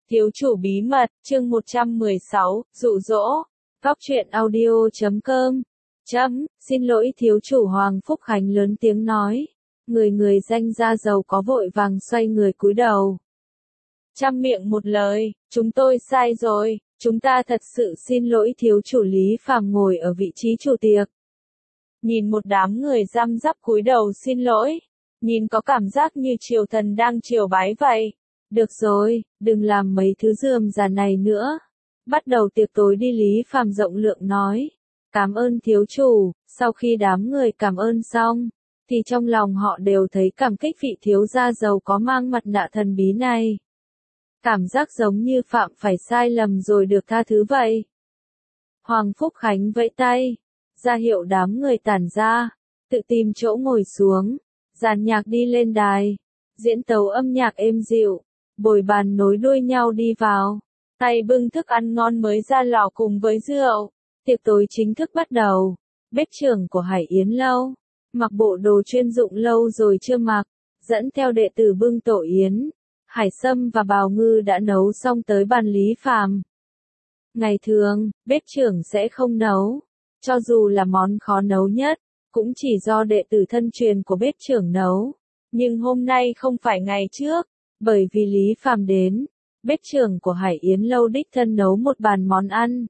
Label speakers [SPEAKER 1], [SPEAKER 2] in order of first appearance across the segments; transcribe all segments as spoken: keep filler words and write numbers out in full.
[SPEAKER 1] Thiếu chủ bí mật, chương một trăm mười sáu, dụ dỗ. Góc truyện audio chấm com. Chấm, xin lỗi thiếu chủ Hoàng Phúc Khánh lớn tiếng nói. Người người danh gia giàu có vội vàng xoay người cúi đầu. Trăm miệng một lời, chúng tôi sai rồi, chúng ta thật sự xin lỗi thiếu chủ Lý Phàm ngồi ở vị trí chủ tiệc. Nhìn một đám người răm rắp cúi đầu xin lỗi, nhìn có cảm giác như triều thần đang triều bái vậy. Được rồi, đừng làm mấy thứ rườm rà này nữa. Bắt đầu tiệc tối đi, Lý Phàm rộng lượng nói. Cảm ơn thiếu chủ. Sau khi đám người cảm ơn xong, thì trong lòng họ đều thấy cảm kích vị thiếu gia giàu có mang mặt nạ thần bí này. Cảm giác giống như phạm phải sai lầm rồi được tha thứ vậy. Hoàng Phúc Khánh vẫy tay, ra hiệu đám người tản ra, tự tìm chỗ ngồi xuống, dàn nhạc đi lên đài, diễn tấu âm nhạc êm dịu. Bồi bàn nối đuôi nhau đi vào, tay bưng thức ăn ngon mới ra lò cùng với rượu. Tiệc tối chính thức bắt đầu. Bếp trưởng của Hải Yến Lâu, mặc bộ đồ chuyên dụng lâu rồi chưa mặc, dẫn theo đệ tử bưng tổ yến. Hải sâm và bào ngư đã nấu xong tới bàn Lý Phàm. Ngày thường, bếp trưởng sẽ không nấu. Cho dù là món khó nấu nhất, cũng chỉ do đệ tử thân truyền của bếp trưởng nấu. Nhưng hôm nay không phải ngày trước. Bởi vì Lý Phàm đến, bếp trưởng của Hải Yến Lâu đích thân nấu một bàn món ăn.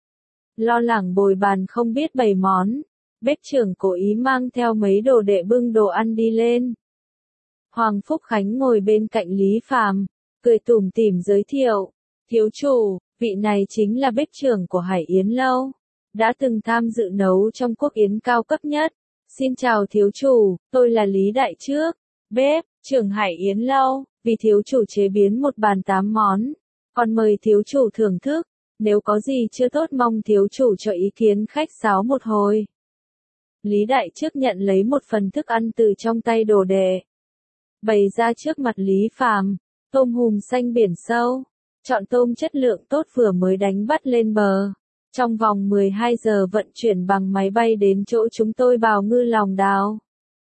[SPEAKER 1] Lo lắng bồi bàn không biết bày món, bếp trưởng cố ý mang theo mấy đồ đệ bưng đồ ăn đi lên. Hoàng Phúc Khánh ngồi bên cạnh Lý Phàm, cười tủm tỉm giới thiệu. Thiếu chủ, vị này chính là bếp trưởng của Hải Yến Lâu, đã từng tham dự nấu trong quốc yến cao cấp nhất. Xin chào thiếu chủ, tôi là Lý Đại Trước, bếp trưởng Hải Yến Lâu. Vì thiếu chủ chế biến một bàn tám món, còn mời thiếu chủ thưởng thức, nếu có gì chưa tốt mong thiếu chủ cho ý kiến khách sáo một hồi. Lý Đại Trước nhận lấy một phần thức ăn từ trong tay đồ đệ, bày ra trước mặt Lý Phàm. Tôm hùm xanh biển sâu, chọn tôm chất lượng tốt vừa mới đánh bắt lên bờ, trong vòng mười hai giờ vận chuyển bằng máy bay đến chỗ chúng tôi. Bào ngư lòng đào,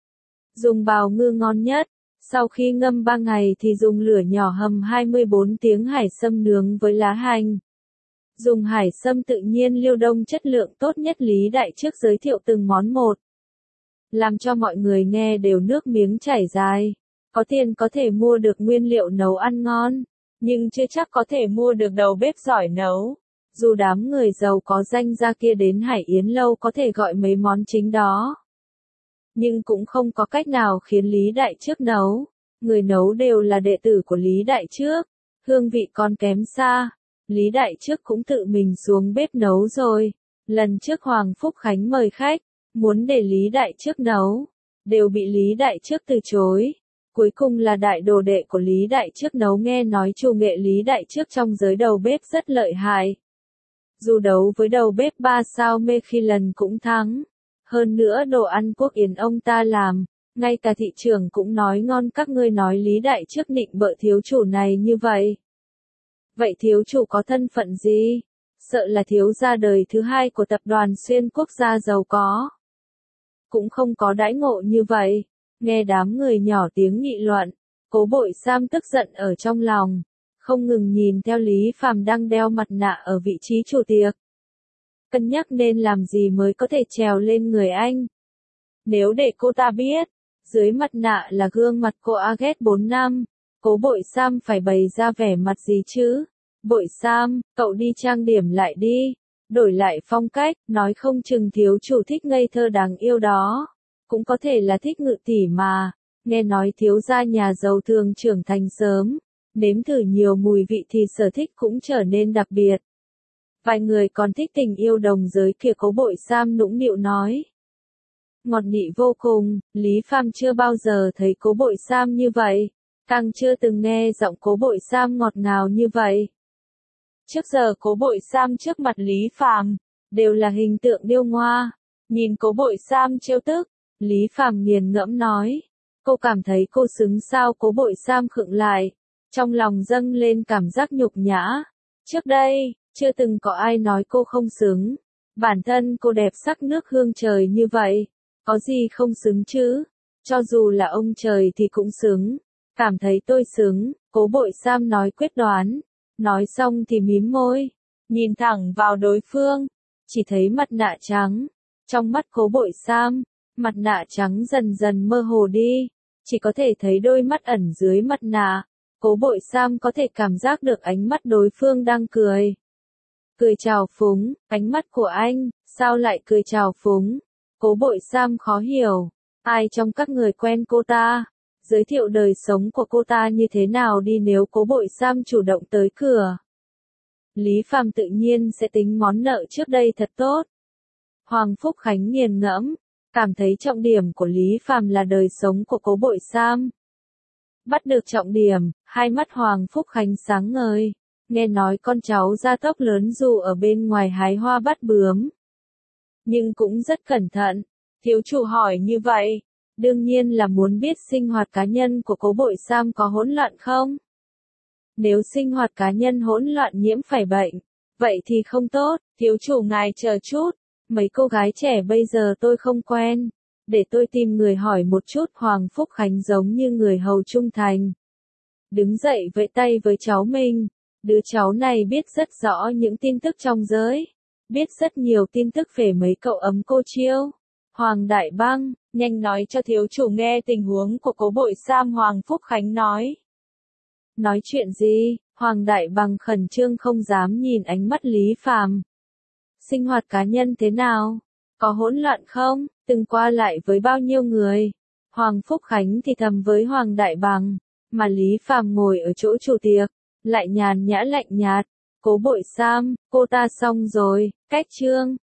[SPEAKER 1] dùng bào ngư ngon nhất. Sau khi ngâm ba ngày thì dùng lửa nhỏ hầm hai mươi bốn tiếng. Hải sâm nướng với lá hành, dùng hải sâm tự nhiên Liêu Đông chất lượng tốt nhất. Lý Đại Trước giới thiệu từng món một, làm cho mọi người nghe đều nước miếng chảy dài. Có tiền có thể mua được nguyên liệu nấu ăn ngon, nhưng chưa chắc có thể mua được đầu bếp giỏi nấu. Dù đám người giàu có danh gia kia đến Hải Yến Lâu có thể gọi mấy món chính đó, nhưng cũng không có cách nào khiến Lý Đại Trước nấu. Người nấu đều là đệ tử của Lý Đại Trước, hương vị còn kém xa. Lý Đại Trước cũng tự mình xuống bếp nấu rồi. Lần trước Hoàng Phúc Khánh mời khách, muốn để Lý Đại Trước nấu, đều bị Lý Đại Trước từ chối. Cuối cùng là đại đồ đệ của Lý Đại Trước nấu. Nghe nói chủ nghệ Lý Đại Trước trong giới đầu bếp rất lợi hại. Dù đấu với đầu bếp ba sao Michelin cũng thắng. Hơn nữa đồ ăn quốc yến ông ta làm, ngay cả thị trường cũng nói ngon. Các ngươi nói Lý Đại Trước nịnh bợ thiếu chủ này như vậy. Vậy thiếu chủ có thân phận gì? Sợ là thiếu gia đời thứ hai của tập đoàn xuyên quốc gia giàu có. Cũng không có đãi ngộ như vậy. Nghe đám người nhỏ tiếng nghị luận, Cố Bội Sam tức giận ở trong lòng, không ngừng nhìn theo Lý Phàm đang đeo mặt nạ ở vị trí chủ tiệc. Cân nhắc nên làm gì mới có thể trèo lên người anh. Nếu để cô ta biết, dưới mặt nạ là gương mặt cô Agathe bốn năm, Cố Bội Sam phải bày ra vẻ mặt gì chứ? Bội Sam, cậu đi trang điểm lại đi, đổi lại phong cách, nói không chừng thiếu chủ thích ngây thơ đáng yêu đó. Cũng có thể là thích ngự tỷ mà, nghe nói thiếu gia nhà giàu thường trưởng thành sớm, nếm thử nhiều mùi vị thì sở thích cũng trở nên đặc biệt. Vài người còn thích tình yêu đồng giới kia. Cố Bội Sam nũng nịu nói. Ngọt nị vô cùng, Lý Phàm chưa bao giờ thấy Cố Bội Sam như vậy, càng chưa từng nghe giọng Cố Bội Sam ngọt ngào như vậy. Trước giờ Cố Bội Sam trước mặt Lý Phàm đều là hình tượng điêu ngoa. Nhìn Cố Bội Sam trêu tức, Lý Phàm nghiền ngẫm nói. Cô cảm thấy cô xứng sao? Cố Bội Sam khựng lại, trong lòng dâng lên cảm giác nhục nhã. Trước đây, chưa từng có ai nói cô không xứng. Bản thân cô đẹp sắc nước hương trời như vậy, có gì không xứng chứ? Cho dù là ông trời thì cũng xứng. Cảm thấy tôi xứng, Cố Bội Sam nói quyết đoán. Nói xong thì mím môi, nhìn thẳng vào đối phương, chỉ thấy mặt nạ trắng. Trong mắt Cố Bội Sam, mặt nạ trắng dần dần mơ hồ đi, chỉ có thể thấy đôi mắt ẩn dưới mặt nạ. Cố Bội Sam có thể cảm giác được ánh mắt đối phương đang cười. Cười trào phúng, ánh mắt của anh, sao lại cười trào phúng? Cố Bội Sam khó hiểu, ai trong các người quen cô ta? Giới thiệu đời sống của cô ta như thế nào đi nếu Cố Bội Sam chủ động tới cửa. Lý Phàm tự nhiên sẽ tính món nợ trước đây thật tốt. Hoàng Phúc Khánh nghiền ngẫm, cảm thấy trọng điểm của Lý Phàm là đời sống của Cố Bội Sam. Bắt được trọng điểm, hai mắt Hoàng Phúc Khánh sáng ngời, nghe nói con cháu gia tộc lớn dù ở bên ngoài hái hoa bắt bướm, nhưng cũng rất cẩn thận. Thiếu chủ hỏi như vậy, đương nhiên là muốn biết sinh hoạt cá nhân của Cố Bội Sam có hỗn loạn không? Nếu sinh hoạt cá nhân hỗn loạn nhiễm phải bệnh, vậy thì không tốt, thiếu chủ ngài chờ chút, mấy cô gái trẻ bây giờ tôi không quen, để tôi tìm người hỏi một chút. Hoàng Phúc Khánh giống như người hầu trung thành. Đứng dậy vẫy tay với cháu mình, đứa cháu này biết rất rõ những tin tức trong giới, biết rất nhiều tin tức về mấy cậu ấm cô Chiêu. Hoàng Đại Băng, nhanh nói cho thiếu chủ nghe tình huống của Cố Bội Sam. Hoàng Phúc Khánh nói. Nói chuyện gì? Hoàng Đại Bằng khẩn trương không dám nhìn ánh mắt Lý Phàm. Sinh hoạt cá nhân thế nào? Có hỗn loạn không? Từng qua lại với bao nhiêu người? Hoàng Phúc Khánh thì thầm với Hoàng Đại Bằng, mà Lý Phàm ngồi ở chỗ chủ tiệc, lại nhàn nhã lạnh nhạt. Cố Bội Sam, cô ta xong rồi, cách chương.